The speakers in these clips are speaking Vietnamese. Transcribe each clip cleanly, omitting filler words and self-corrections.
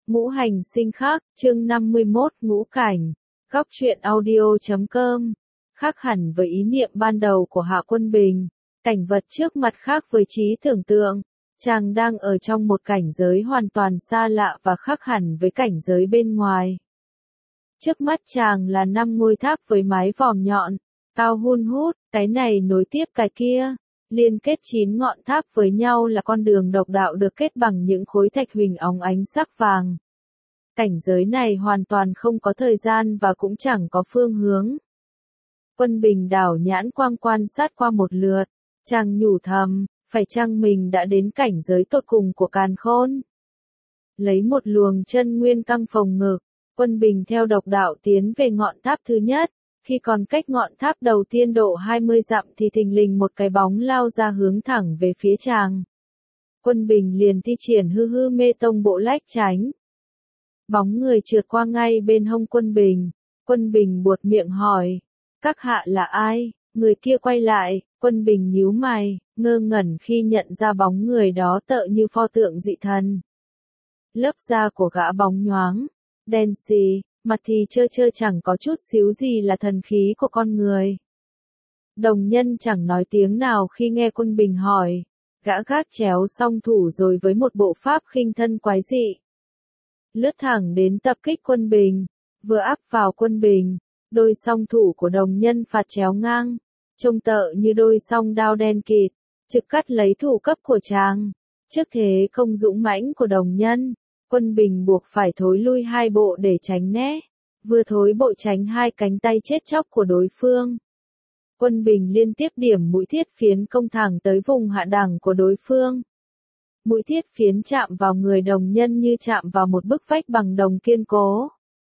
Ngũ hành sinh khắc, chương 51, ngũ cảnh. Góc truyện audio.com. Khác hẳn với ý niệm ban đầu của Hạ Quân Bình, cảnh vật trước mặt khác với trí tưởng tượng. Chàng đang ở trong một cảnh giới hoàn toàn xa lạ và khác hẳn với cảnh giới bên ngoài. Trước mắt chàng là 5 ngôi tháp với mái vòm nhọn, cao hun hút, cái này nối tiếp cái kia. Liên kết 9 ngọn tháp với nhau là con đường độc đạo được kết bằng những khối thạch huỳnh óng ánh sắc vàng. Cảnh giới này hoàn toàn không có thời gian và cũng chẳng có phương hướng. Quân Bình đảo nhãn quang quan sát qua một lượt, chàng nhủ thầm, phải chăng mình đã đến cảnh giới tột cùng của càn khôn. Lấy một luồng chân nguyên căng phồng ngực, Quân Bình theo độc đạo tiến về ngọn tháp thứ nhất. Khi còn cách ngọn tháp đầu tiên độ 20 dặm thì thình lình một cái bóng lao ra hướng thẳng về phía chàng. Quân Bình liền thi triển hư hư mê tông bộ lách tránh. Bóng người trượt qua ngay bên hông Quân Bình. Quân Bình buột miệng hỏi, các hạ là ai? Người kia quay lại, Quân Bình nhíu mày, ngơ ngẩn khi nhận ra bóng người đó tựa như pho tượng dị thần. Lớp da của gã bóng nhoáng, đen xì, mặt thì trơ trơ chẳng có chút xíu gì là thần khí của con người. Đồng Nhân chẳng nói tiếng nào khi nghe Quân Bình hỏi, gã gác chéo song thủ rồi với một bộ pháp khinh thân quái dị. Lướt thẳng đến tập kích Quân Bình, vừa áp vào Quân Bình, đôi song thủ của Đồng Nhân phạt chéo ngang, trông tợ như đôi song đao đen kịt, trực cắt lấy thủ cấp của chàng. Trước thế không dũng mãnh của Đồng Nhân, Quân Bình buộc phải thối lui 2 bộ để tránh né, vừa thối bộ tránh 2 cánh tay chết chóc của đối phương. Quân Bình liên tiếp điểm mũi thiết phiến công thẳng tới vùng hạ đẳng của đối phương. Mũi thiết phiến chạm vào người Đồng Nhân như chạm vào một bức vách bằng đồng kiên cố.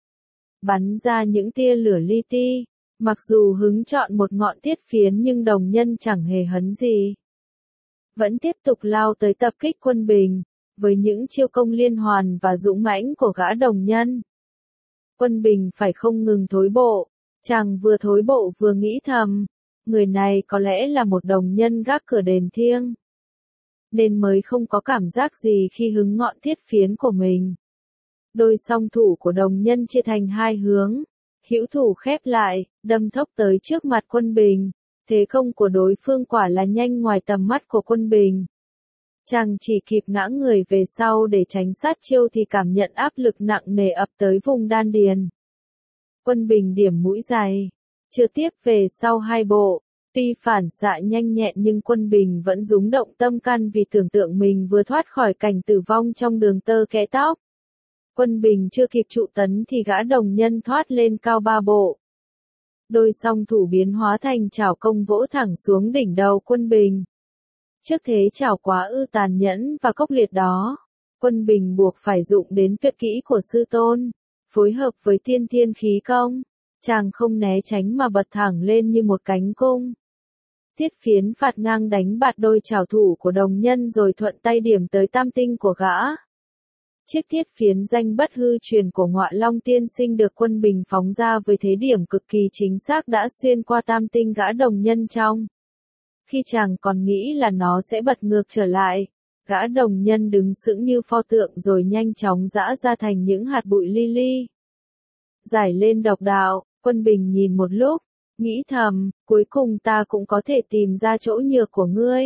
Bắn ra những tia lửa li ti, mặc dù hứng chọn một ngọn thiết phiến nhưng Đồng Nhân chẳng hề hấn gì. Vẫn tiếp tục lao tới tập kích Quân Bình, với những chiêu công liên hoàn và dũng mãnh của gã Đồng Nhân. Quân Bình phải không ngừng thối bộ, chàng vừa thối bộ vừa nghĩ thầm, người này có lẽ là một đồng nhân gác cửa đền thiêng, nên mới không có cảm giác gì khi hứng ngọn thiết phiến của mình. Đôi song thủ của Đồng Nhân chia thành 2 hướng, hữu thủ khép lại, đâm thốc tới trước mặt Quân Bình. Thế công của đối phương quả là nhanh ngoài tầm mắt của Quân Bình. Chàng chỉ kịp ngã người về sau để tránh sát chiêu thì cảm nhận áp lực nặng nề ập tới vùng đan điền. Quân Bình điểm mũi dài, chưa tiếp về sau 2 bộ. Tuy phản xạ nhanh nhẹn nhưng Quân Bình vẫn rúng động tâm can vì tưởng tượng mình vừa thoát khỏi cảnh tử vong trong đường tơ kẽ tóc. Quân Bình chưa kịp trụ tấn thì gã Đồng Nhân thoát lên cao 3 bộ. Đôi song thủ biến hóa thành chảo công vỗ thẳng xuống đỉnh đầu Quân Bình. Trước thế chảo quá ư tàn nhẫn và khốc liệt đó, Quân Bình buộc phải dụng đến tuyệt kỹ của sư tôn, phối hợp với tiên thiên khí công. Chàng không né tránh mà bật thẳng lên như một cánh cung. Thiết phiến phạt ngang đánh bạt đôi chảo thủ của Đồng Nhân rồi thuận tay điểm tới tam tinh của gã. Chiếc thiết phiến danh bất hư truyền của Ngọa Long tiên sinh được Quân Bình phóng ra với thế điểm cực kỳ chính xác đã xuyên qua tam tinh gã Đồng Nhân trong. Khi chàng còn nghĩ là nó sẽ bật ngược trở lại, gã Đồng Nhân đứng sững như pho tượng rồi nhanh chóng giã ra thành những hạt bụi li li. Giải lên độc đạo, Quân Bình nhìn một lúc, nghĩ thầm, cuối cùng ta cũng có thể tìm ra chỗ nhược của ngươi.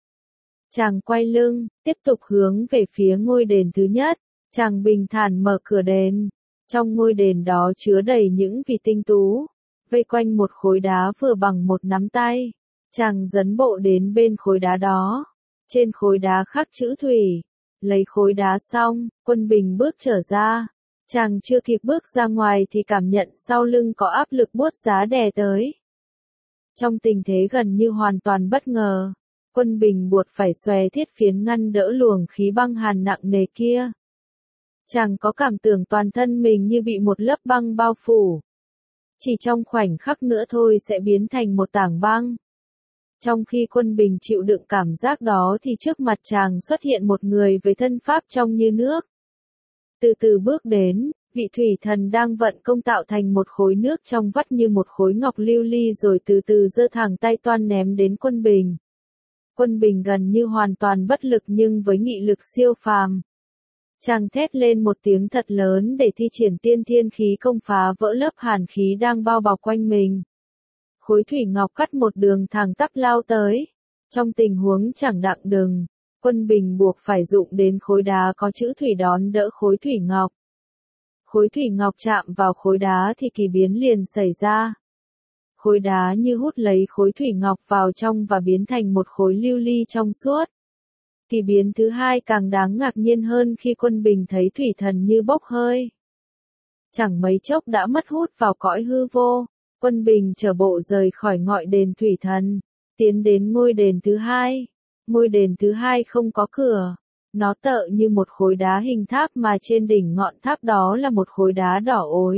Chàng quay lưng, tiếp tục hướng về phía ngôi đền thứ nhất, chàng bình thản mở cửa đền. Trong ngôi đền đó chứa đầy những vị tinh tú, vây quanh một khối đá vừa bằng một nắm tay. Chàng dấn bộ đến bên khối đá đó. Trên khối đá khắc chữ thủy. Lấy khối đá xong, Quân Bình bước trở ra. Chàng chưa kịp bước ra ngoài thì cảm nhận sau lưng có áp lực buốt giá đè tới. Trong tình thế gần như hoàn toàn bất ngờ, Quân Bình buộc phải xòe thiết phiến ngăn đỡ luồng khí băng hàn nặng nề kia. Chàng có cảm tưởng toàn thân mình như bị một lớp băng bao phủ. Chỉ trong khoảnh khắc nữa thôi sẽ biến thành một tảng băng. Trong khi Quân Bình chịu đựng cảm giác đó thì trước mặt chàng xuất hiện một người với thân pháp trong như nước. Từ từ bước đến, vị thủy thần đang vận công tạo thành một khối nước trong vắt như một khối ngọc lưu ly rồi từ từ giơ thẳng tay toan ném đến Quân Bình. Quân Bình gần như hoàn toàn bất lực nhưng với nghị lực siêu phàm. Chàng thét lên một tiếng thật lớn để thi triển tiên thiên khí công phá vỡ lớp hàn khí đang bao bọc quanh mình. Khối thủy ngọc cắt một đường thẳng tắp lao tới. Trong tình huống chẳng đặng đừng, Quân Bình buộc phải dụng đến khối đá có chữ thủy đón đỡ khối thủy ngọc. Khối thủy ngọc chạm vào khối đá thì kỳ biến liền xảy ra. Khối đá như hút lấy khối thủy ngọc vào trong và biến thành một khối lưu ly trong suốt. Kỳ biến thứ hai càng đáng ngạc nhiên hơn khi Quân Bình thấy thủy thần như bốc hơi. Chẳng mấy chốc đã mất hút vào cõi hư vô. Quân Bình chở bộ rời khỏi ngọi đền thủy thần, tiến đến ngôi đền thứ hai. Ngôi đền thứ hai không có cửa. Nó tợ như một khối đá hình tháp mà trên đỉnh ngọn tháp đó là một khối đá đỏ ối.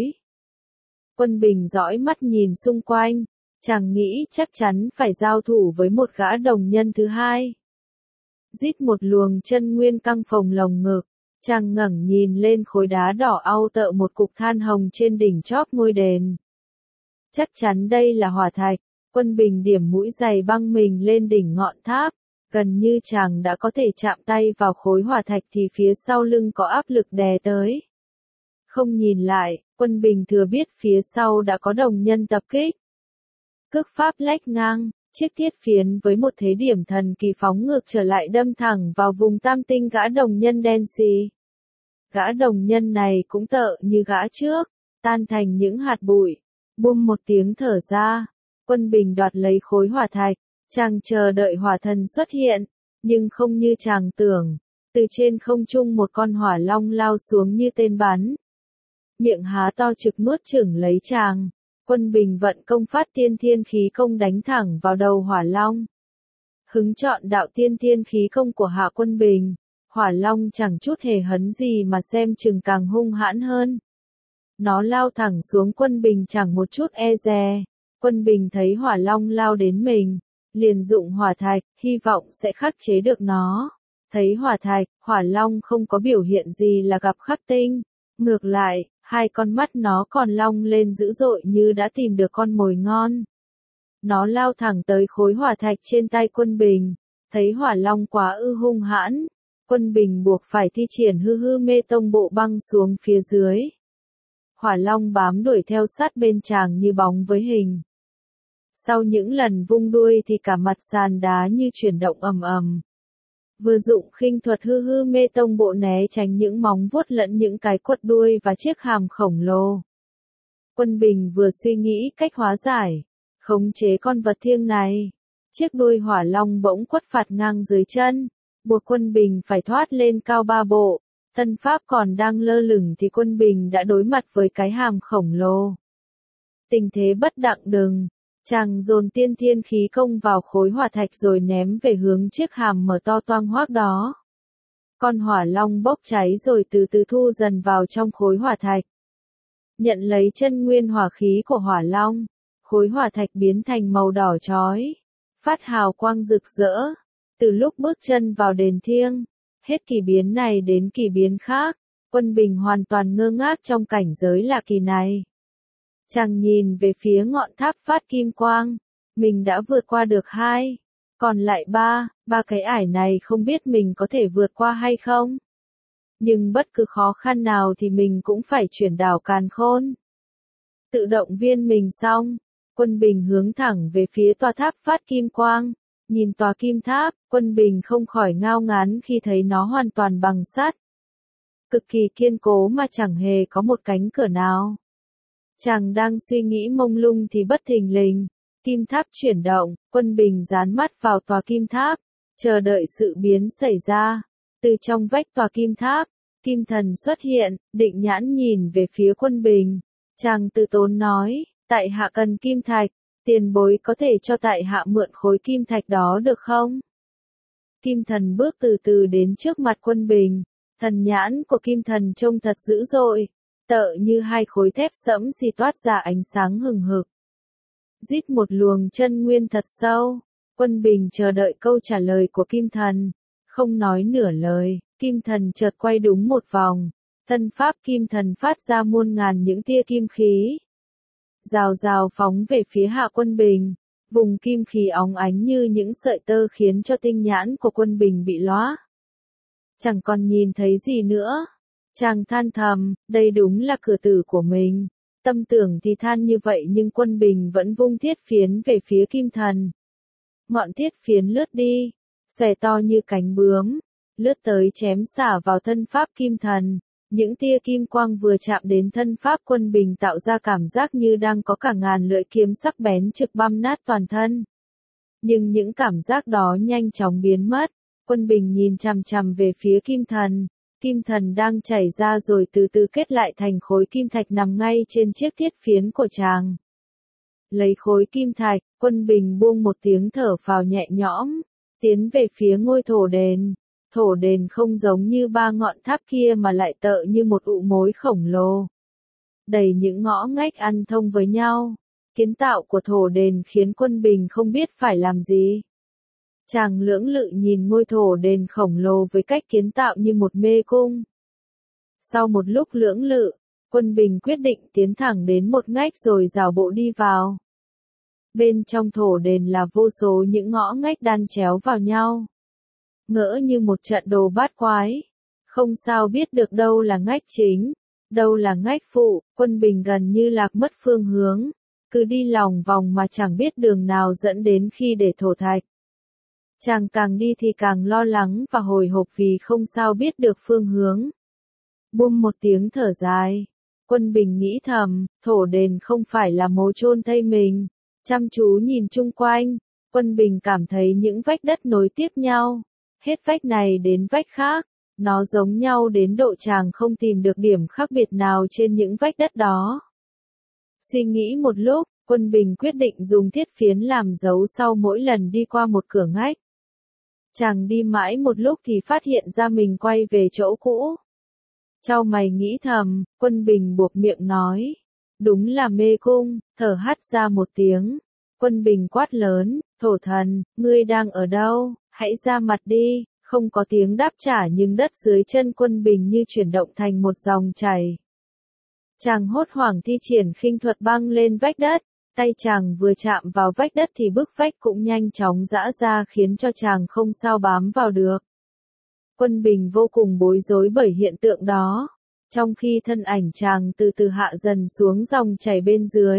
Quân Bình dõi mắt nhìn xung quanh, chàng nghĩ chắc chắn phải giao thủ với một gã đồng nhân thứ hai. Rít một luồng chân nguyên căng phồng lồng ngực, chàng ngẩng nhìn lên khối đá đỏ au tợ một cục than hồng trên đỉnh chóp ngôi đền. Chắc chắn đây là hỏa thạch. Quân Bình điểm mũi giày băng mình lên đỉnh ngọn tháp. Gần như chàng đã có thể chạm tay vào khối hỏa thạch thì phía sau lưng có áp lực đè tới. Không nhìn lại, Quân Bình thừa biết phía sau đã có đồng nhân tập kích. Cước pháp lách ngang, chiếc thiết phiến với một thế điểm thần kỳ phóng ngược trở lại đâm thẳng vào vùng tam tinh gã đồng nhân đen xì. Gã đồng nhân này cũng tợ như gã trước, tan thành những hạt bụi. Bum một tiếng thở ra, Quân Bình đoạt lấy khối hỏa thạch. Chàng chờ đợi hỏa thần xuất hiện, nhưng không như chàng tưởng, từ trên không trung một con hỏa long lao xuống như tên bắn. Miệng há to trực nuốt chửng lấy chàng, Quân Bình vận công phát tiên thiên khí công đánh thẳng vào đầu hỏa long. Hứng chọn đạo tiên thiên khí công của Hạ Quân Bình, hỏa long chẳng chút hề hấn gì mà xem chừng càng hung hãn hơn. Nó lao thẳng xuống Quân Bình chẳng một chút e dè. Quân Bình thấy hỏa long lao đến mình, liền dụng hỏa thạch, hy vọng sẽ khắc chế được nó. Thấy hỏa thạch, hỏa long không có biểu hiện gì là gặp khắc tinh. Ngược lại, hai con mắt nó còn long lên dữ dội như đã tìm được con mồi ngon. Nó lao thẳng tới khối hỏa thạch trên tay Quân Bình. Thấy hỏa long quá hung hãn, Quân Bình buộc phải thi triển hư hư mê tông bộ băng xuống phía dưới. Hỏa long bám đuổi theo sát bên chàng như bóng với hình. Sau những lần vung đuôi thì cả mặt sàn đá như chuyển động ầm ầm. Vừa dụng khinh thuật hư hư mê tông bộ né tránh những móng vuốt lẫn những cái quật đuôi và chiếc hàm khổng lồ. Quân Bình vừa suy nghĩ cách hóa giải, khống chế con vật thiêng này. Chiếc đuôi hỏa long bỗng quất phạt ngang dưới chân, buộc Quân Bình phải thoát lên cao 3 bộ. Thân pháp còn đang lơ lửng thì Quân Bình đã đối mặt với cái hàm khổng lồ. Tình thế bất đặng đừng. Chàng dồn tiên thiên khí công vào khối hỏa thạch rồi ném về hướng chiếc hàm mở to toang hoác đó. Con hỏa long bốc cháy rồi từ từ thu dần vào trong khối hỏa thạch. Nhận lấy chân nguyên hỏa khí của hỏa long, khối hỏa thạch biến thành màu đỏ chói, phát hào quang rực rỡ. Từ lúc bước chân vào đền thiêng, hết kỳ biến này đến kỳ biến khác, Quân Bình hoàn toàn ngơ ngác trong cảnh giới lạ kỳ này. Chàng nhìn về phía ngọn tháp phát kim quang, mình đã vượt qua được 2, còn lại 3 cái ải này không biết mình có thể vượt qua hay không. Nhưng bất cứ khó khăn nào thì mình cũng phải chuyển đảo càn khôn. Tự động viên mình xong, Quân Bình hướng thẳng về phía tòa tháp phát kim quang, nhìn tòa kim tháp, Quân Bình không khỏi ngao ngán khi thấy nó hoàn toàn bằng sắt. Cực kỳ kiên cố mà chẳng hề có một cánh cửa nào. Chàng đang suy nghĩ mông lung thì bất thình lình, kim tháp chuyển động, Quân Bình dán mắt vào tòa kim tháp, chờ đợi sự biến xảy ra. Từ trong vách tòa kim tháp, kim thần xuất hiện, định nhãn nhìn về phía Quân Bình. Chàng từ tốn nói, tại hạ cần kim thạch, tiền bối có thể cho tại hạ mượn khối kim thạch đó được không? Kim thần bước từ từ đến trước mặt Quân Bình, thần nhãn của kim thần trông thật dữ dội. Tợ như hai khối thép sẫm xì toát ra ánh sáng hừng hực. Rít một luồng chân nguyên thật sâu, Quân Bình chờ đợi câu trả lời của kim thần. Không nói nửa lời, kim thần chợt quay đúng một vòng. Thân pháp kim thần phát ra muôn ngàn những tia kim khí. Rào rào phóng về phía Hạ Quân Bình. Vùng kim khí óng ánh như những sợi tơ khiến cho tinh nhãn của Quân Bình bị lóa. Chẳng còn nhìn thấy gì nữa. Chàng than thầm, đây đúng là cửa tử của mình. Tâm tưởng thì than như vậy nhưng Quân Bình vẫn vung thiết phiến về phía Kim Thần. Ngọn thiết phiến lướt đi, xòe to như cánh bướm, lướt tới chém xả vào thân pháp Kim Thần. Những tia kim quang vừa chạm đến thân pháp Quân Bình tạo ra cảm giác như đang có cả ngàn lưỡi kiếm sắc bén trực băm nát toàn thân. Nhưng những cảm giác đó nhanh chóng biến mất. Quân Bình nhìn chằm chằm về phía Kim Thần. Kim Thần đang chảy ra rồi từ từ kết lại thành khối kim thạch nằm ngay trên chiếc thiết phiến của chàng. Lấy khối kim thạch, Quân Bình buông một tiếng thở phào nhẹ nhõm, tiến về phía ngôi thổ đền. Thổ đền không giống như ba ngọn tháp kia mà lại tợ như một ụ mối khổng lồ. Đầy những ngõ ngách ăn thông với nhau. Kiến tạo của thổ đền khiến Quân Bình không biết phải làm gì. Chàng lưỡng lự nhìn ngôi thổ đền khổng lồ với cách kiến tạo như một mê cung. Sau một lúc lưỡng lự, Quân Bình quyết định tiến thẳng đến một ngách rồi rảo bộ đi vào. Bên trong thổ đền là vô số những ngõ ngách đan chéo vào nhau. Ngỡ như một trận đồ bát quái. Không sao biết được đâu là ngách chính, đâu là ngách phụ. Quân Bình gần như lạc mất phương hướng. Cứ đi lòng vòng mà chẳng biết đường nào dẫn đến khi để thổ thạch. Chàng càng đi thì càng lo lắng và hồi hộp vì không sao biết được phương hướng. Buông một tiếng thở dài. Quân Bình nghĩ thầm, thổ đền không phải là mố chôn thây mình. Chăm chú nhìn chung quanh, Quân Bình cảm thấy những vách đất nối tiếp nhau. Hết vách này đến vách khác, nó giống nhau đến độ chàng không tìm được điểm khác biệt nào trên những vách đất đó. Suy nghĩ một lúc, Quân Bình quyết định dùng thiết phiến làm dấu sau mỗi lần đi qua một cửa ngách. Chàng đi mãi một lúc thì phát hiện ra mình quay về chỗ cũ. Chau mày nghĩ thầm, Quân Bình buộc miệng nói. Đúng là mê cung, thở hắt ra một tiếng. Quân Bình quát lớn, thổ thần, ngươi đang ở đâu, hãy ra mặt đi. Không có tiếng đáp trả nhưng đất dưới chân Quân Bình như chuyển động thành một dòng chảy. Chàng hốt hoảng thi triển khinh thuật băng lên vách đất. Tay chàng vừa chạm vào vách đất thì bức vách cũng nhanh chóng giã ra khiến cho chàng không sao bám vào được. Quân Bình vô cùng bối rối bởi hiện tượng đó, trong khi thân ảnh chàng từ từ hạ dần xuống dòng chảy bên dưới.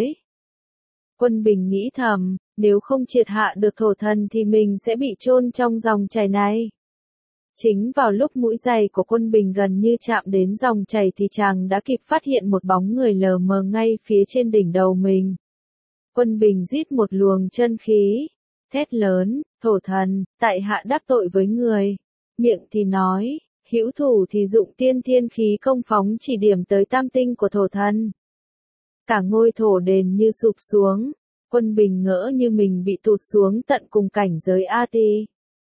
Quân Bình nghĩ thầm, nếu không triệt hạ được thổ thần thì mình sẽ bị chôn trong dòng chảy này. Chính vào lúc mũi giày của Quân Bình gần như chạm đến dòng chảy thì chàng đã kịp phát hiện một bóng người lờ mờ ngay phía trên đỉnh đầu mình. Quân Bình rít một luồng chân khí, thét lớn, thổ thần, tại hạ đắc tội với người. Miệng thì nói, hữu thủ thì dụng tiên thiên khí công phóng chỉ điểm tới tam tinh của thổ thần. Cả ngôi thổ đền như sụp xuống, Quân Bình ngỡ như mình bị tụt xuống tận cùng cảnh giới A Ti.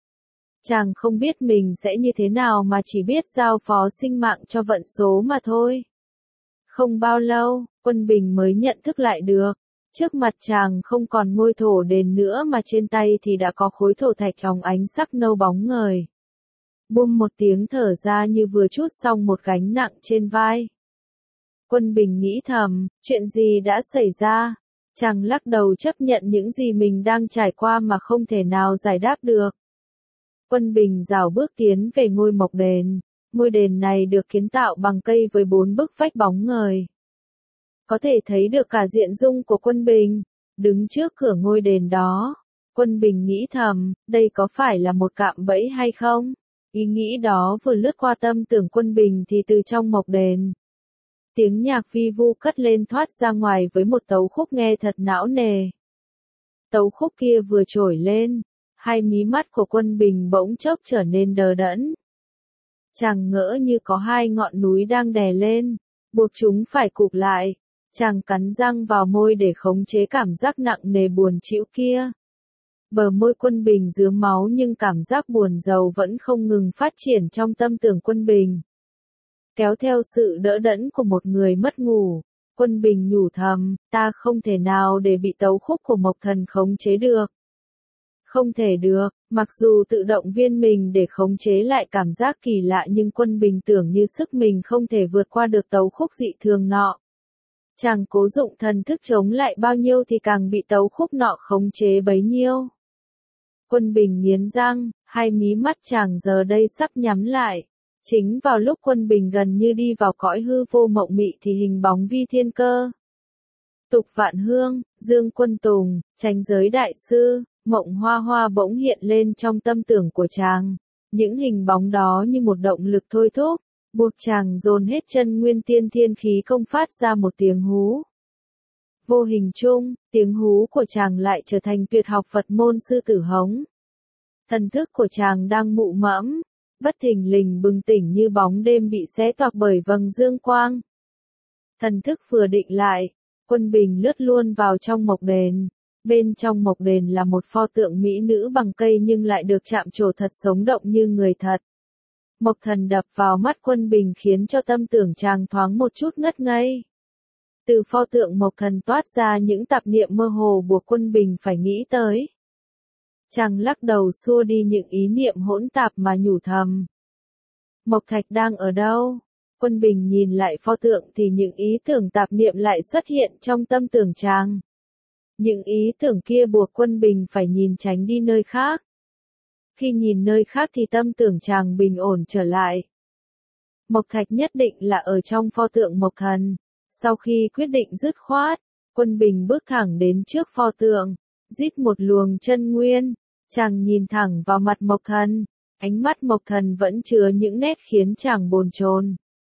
Chàng không biết mình sẽ như thế nào mà chỉ biết giao phó sinh mạng cho vận số mà thôi. Không bao lâu, Quân Bình mới nhận thức lại được. Trước mặt chàng không còn ngôi thổ đền nữa mà trên tay thì đã có khối thổ thạch óng ánh sắc nâu bóng ngời. Buông một tiếng thở ra như vừa trút xong một gánh nặng trên vai. Quân Bình nghĩ thầm, chuyện gì đã xảy ra? Chàng lắc đầu chấp nhận những gì mình đang trải qua mà không thể nào giải đáp được. Quân Bình rảo bước tiến về ngôi mộc đền. Ngôi đền này được kiến tạo bằng cây với 4 bức vách bóng ngời. Có thể thấy được cả diện dung của Quân Bình. Đứng trước cửa ngôi đền đó, Quân Bình nghĩ thầm, đây có phải là một cạm bẫy hay không? Ý nghĩ đó vừa lướt qua tâm tưởng Quân Bình thì từ trong mộc đền. Tiếng nhạc vi vu cất lên thoát ra ngoài với một tấu khúc nghe thật não nề. Tấu khúc kia vừa trổi lên, hai mí mắt của Quân Bình bỗng chốc trở nên đờ đẫn. Chàng ngỡ như có hai ngọn núi đang đè lên, buộc chúng phải cụp lại. Chàng cắn răng vào môi để khống chế cảm giác nặng nề buồn chịu kia. Bờ môi Quân Bình rướm máu nhưng cảm giác buồn rầu vẫn không ngừng phát triển trong tâm tưởng Quân Bình. Kéo theo sự đỡ đẫn của một người mất ngủ, Quân Bình nhủ thầm, ta không thể nào để bị tấu khúc của Mộc Thần khống chế được. Không thể được, mặc dù tự động viên mình để khống chế lại cảm giác kỳ lạ nhưng Quân Bình tưởng như sức mình không thể vượt qua được tấu khúc dị thường nọ. Chàng cố dụng thần thức chống lại bao nhiêu thì càng bị tấu khúc nọ khống chế bấy nhiêu. Quân Bình nghiến răng, hai mí mắt chàng giờ đây sắp nhắm lại. Chính vào lúc Quân Bình gần như đi vào cõi hư vô mộng mị thì hình bóng Vi Thiên Cơ, Tục Vạn Hương, Dương Quân Tùng, Chánh Giới Đại Sư, Mộng Hoa Hoa bỗng hiện lên trong tâm tưởng của chàng. Những hình bóng đó như một động lực thôi thúc, buộc chàng dồn hết chân nguyên tiên thiên khí công phát ra một tiếng hú. Vô hình chung, tiếng hú của chàng lại trở thành tuyệt học Phật môn sư tử hống. Thần thức của chàng đang mụ mẫm, bất thình lình bừng tỉnh như bóng đêm bị xé toạc bởi vầng dương quang. Thần thức vừa định lại, Quân Bình lướt luôn vào trong mộc đền. Bên trong mộc đền là một pho tượng mỹ nữ bằng cây nhưng lại được chạm trổ thật sống động như người thật. Mộc Thần đập vào mắt Quân Bình khiến cho tâm tưởng chàng thoáng một chút ngất ngây. Từ pho tượng Mộc Thần toát ra những tạp niệm mơ hồ buộc Quân Bình phải nghĩ tới. Chàng lắc đầu xua đi những ý niệm hỗn tạp mà nhủ thầm. Mộc Thạch đang ở đâu? Quân Bình nhìn lại pho tượng thì những ý tưởng tạp niệm lại xuất hiện trong tâm tưởng chàng. Những ý tưởng kia buộc Quân Bình phải nhìn tránh đi nơi khác. Khi nhìn nơi khác thì tâm tưởng chàng bình ổn trở lại. Mộc Thạch nhất định là ở trong pho tượng Mộc Thần. Sau khi quyết định dứt khoát, Quân Bình bước thẳng đến trước pho tượng, rít một luồng chân nguyên, chàng nhìn thẳng vào mặt Mộc Thần, ánh mắt Mộc Thần vẫn chứa những nét khiến chàng bồn chồn.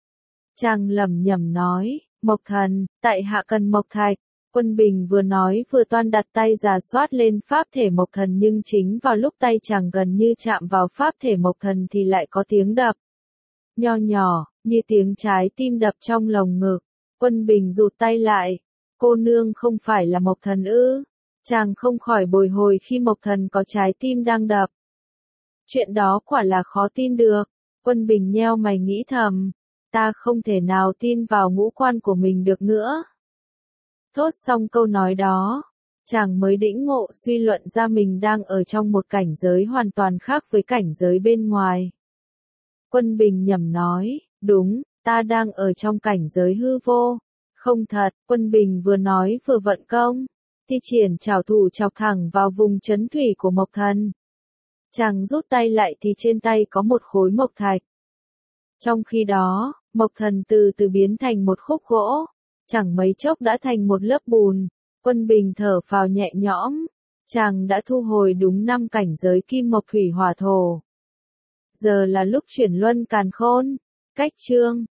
Chàng lẩm nhẩm nói, Mộc Thần, tại hạ cần Mộc Thạch. Quân Bình vừa nói vừa toan đặt tay rà soát lên pháp thể Mộc Thần nhưng chính vào lúc tay chàng gần như chạm vào pháp thể Mộc Thần thì lại có tiếng đập. Nho nhỏ, như tiếng trái tim đập trong lồng ngực. Quân Bình rụt tay lại. Cô nương không phải là Mộc Thần ư? Chàng không khỏi bồi hồi khi Mộc Thần có trái tim đang đập. Chuyện đó quả là khó tin được. Quân Bình nheo mày nghĩ thầm. Ta không thể nào tin vào ngũ quan của mình được nữa. Thốt xong câu nói đó, chàng mới đĩnh ngộ suy luận ra mình đang ở trong một cảnh giới hoàn toàn khác với cảnh giới bên ngoài. Quân Bình nhẩm nói, đúng, ta đang ở trong cảnh giới hư vô. Không thật, Quân Bình vừa nói vừa vận công, thi triển trảo thủ chọc thẳng vào vùng chấn thủy của Mộc Thần. Chàng rút tay lại thì trên tay có một khối mộc thạch. Trong khi đó, Mộc Thần từ từ biến thành một khúc gỗ. Chẳng mấy chốc đã thành một lớp bùn. Quân Bình thở phào nhẹ nhõm. Chàng đã thu hồi đúng 5 cảnh giới kim mộc thủy hỏa thổ. Giờ là lúc chuyển luân càn khôn. Cách chương